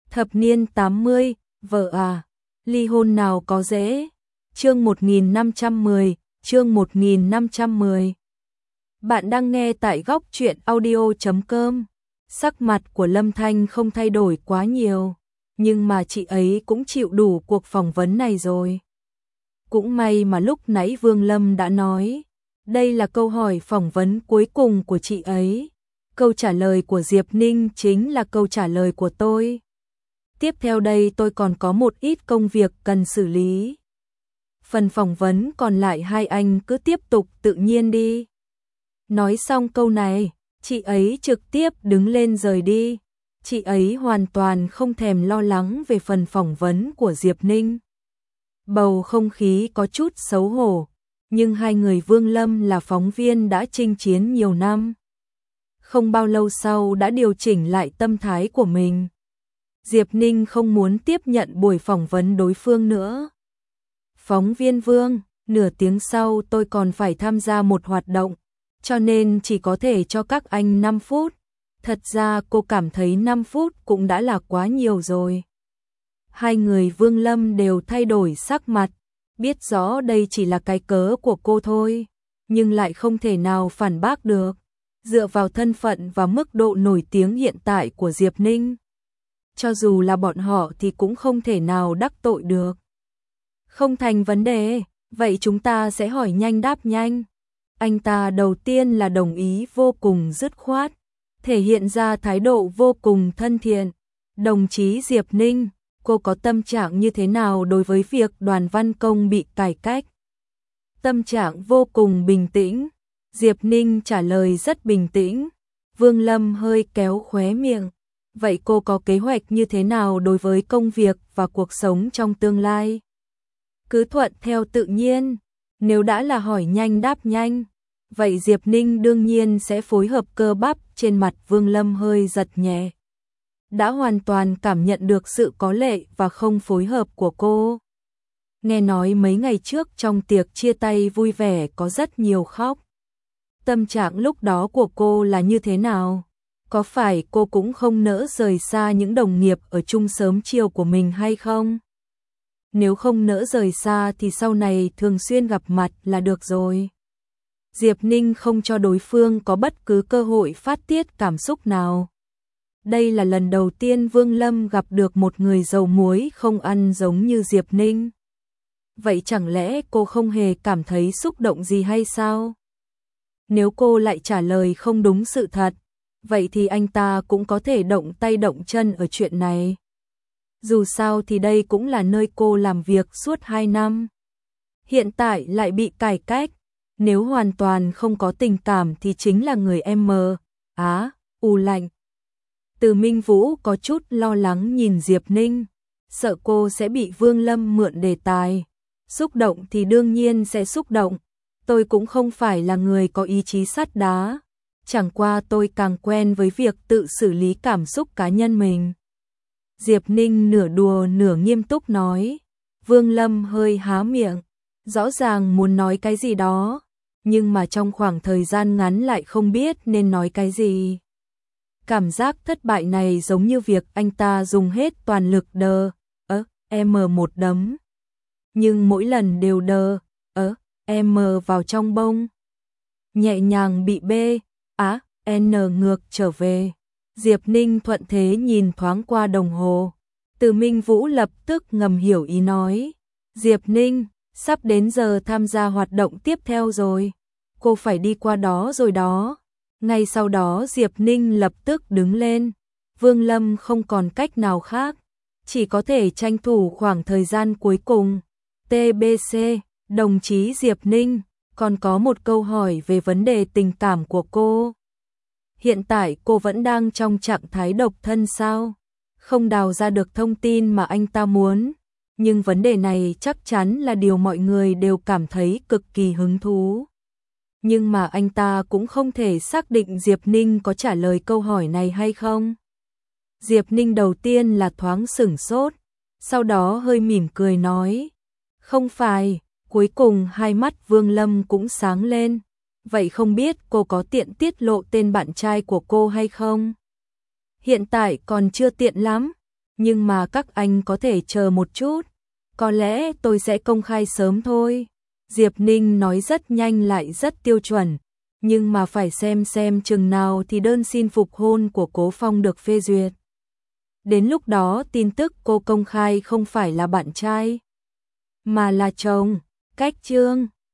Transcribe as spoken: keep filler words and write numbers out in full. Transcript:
Thập niên tám mươi, vợ à, ly hôn nào có dễ. Chương một nghìn năm trăm mười, chương một nghìn năm trăm mười. Bạn đang nghe tại góc truyện audio chấm com. Sắc mặt của Lâm Thanh không thay đổi quá nhiều, nhưng mà chị ấy cũng chịu đủ cuộc phỏng vấn này rồi. Cũng may mà lúc nãy Vương Lâm đã nói, đây là câu hỏi phỏng vấn cuối cùng của chị ấy. Câu trả lời của Diệp Ninh chính là câu trả lời của tôi. Tiếp theo đây tôi còn có một ít công việc cần xử lý. Phần phỏng vấn còn lại hai anh cứ tiếp tục tự nhiên đi. Nói xong câu này, chị ấy trực tiếp đứng lên rời đi. Chị ấy hoàn toàn không thèm lo lắng về phần phỏng vấn của Diệp Ninh. Bầu không khí có chút xấu hổ, nhưng hai người Vương Lâm là phóng viên đã chinh chiến nhiều năm. Không bao lâu sau đã điều chỉnh lại tâm thái của mình. Diệp Ninh không muốn tiếp nhận buổi phỏng vấn đối phương nữa. Phóng viên Vương, nửa tiếng sau tôi còn phải tham gia một hoạt động, cho nên chỉ có thể cho các anh năm phút. Thật ra cô cảm thấy năm phút cũng đã là quá nhiều rồi. Hai người Vương Lâm đều thay đổi sắc mặt, biết rõ đây chỉ là cái cớ của cô thôi, nhưng lại không thể nào phản bác được. Dựa vào thân phận và mức độ nổi tiếng hiện tại của Diệp Ninh, cho dù là bọn họ thì cũng không thể nào đắc tội được. Không thành vấn đề, vậy chúng ta sẽ hỏi nhanh đáp nhanh. Anh ta đầu tiên là đồng ý vô cùng dứt khoát, thể hiện ra thái độ vô cùng thân thiện. Đồng chí Diệp Ninh, cô có tâm trạng như thế nào đối với việc Đoàn Văn Công bị cải cách? Tâm trạng vô cùng bình tĩnh. Diệp Ninh trả lời rất bình tĩnh. Vương Lâm hơi kéo khóe miệng. Vậy cô có kế hoạch như thế nào đối với công việc và cuộc sống trong tương lai? Cứ thuận theo tự nhiên. Nếu đã là hỏi nhanh đáp nhanh, vậy Diệp Ninh đương nhiên sẽ phối hợp. Cơ bắp trên mặt Vương Lâm hơi giật nhẹ. Đã hoàn toàn cảm nhận được sự có lệ và không phối hợp của cô. Nghe nói mấy ngày trước trong tiệc chia tay vui vẻ có rất nhiều khóc. Tâm trạng lúc đó của cô là như thế nào? Có phải cô cũng không nỡ rời xa những đồng nghiệp ở chung sớm chiều của mình hay không? Nếu không nỡ rời xa thì sau này thường xuyên gặp mặt là được rồi. Diệp Ninh không cho đối phương có bất cứ cơ hội phát tiết cảm xúc nào. Đây là lần đầu tiên Vương Lâm gặp được một người dầu muối không ăn giống như Diệp Ninh. Vậy chẳng lẽ cô không hề cảm thấy xúc động gì hay sao? Nếu cô lại trả lời không đúng sự thật, vậy thì anh ta cũng có thể động tay động chân ở chuyện này. Dù sao thì đây cũng là nơi cô làm việc suốt hai năm. Hiện tại lại bị cải cách, nếu hoàn toàn không có tình cảm thì chính là người em mờ. Á, u lạnh. Từ Minh Vũ có chút lo lắng nhìn Diệp Ninh, sợ cô sẽ bị Vương Lâm mượn đề tài. Xúc động thì đương nhiên sẽ xúc động. Tôi cũng không phải là người có ý chí sắt đá. Chẳng qua tôi càng quen với việc tự xử lý cảm xúc cá nhân mình. Diệp Ninh nửa đùa nửa nghiêm túc nói. Vương Lâm hơi há miệng, rõ ràng muốn nói cái gì đó, nhưng mà trong khoảng thời gian ngắn lại không biết nên nói cái gì. Cảm giác thất bại này giống như việc anh ta dùng hết toàn lực đờ, ớ, em một đấm. Nhưng mỗi lần đều đờ, ớ, em vào trong bông. Nhẹ nhàng bị B, á, N ngược trở về. Diệp Ninh thuận thế nhìn thoáng qua đồng hồ. Từ Minh Vũ lập tức ngầm hiểu ý nói. Diệp Ninh, sắp đến giờ tham gia hoạt động tiếp theo rồi. Cô phải đi qua đó rồi đó. Ngay sau đó Diệp Ninh lập tức đứng lên. Vương Lâm không còn cách nào khác, chỉ có thể tranh thủ khoảng thời gian cuối cùng. tê bê xê, đồng chí Diệp Ninh, còn có một câu hỏi về vấn đề tình cảm của cô. Hiện tại cô vẫn đang trong trạng thái độc thân sao? Không đào ra được thông tin mà anh ta muốn, nhưng vấn đề này chắc chắn là điều mọi người đều cảm thấy cực kỳ hứng thú. Nhưng mà anh ta cũng không thể xác định Diệp Ninh có trả lời câu hỏi này hay không. Diệp Ninh đầu tiên là thoáng sửng sốt, sau đó hơi mỉm cười nói. Không phải, cuối cùng hai mắt Vương Lâm cũng sáng lên. Vậy không biết cô có tiện tiết lộ tên bạn trai của cô hay không? Hiện tại còn chưa tiện lắm, nhưng mà các anh có thể chờ một chút, có lẽ tôi sẽ công khai sớm thôi. Diệp Ninh nói rất nhanh lại rất tiêu chuẩn, nhưng mà phải xem xem chừng nào thì đơn xin phục hôn của Cố Phong được phê duyệt. Đến lúc đó tin tức cô công khai không phải là bạn trai, mà là chồng. Cách chương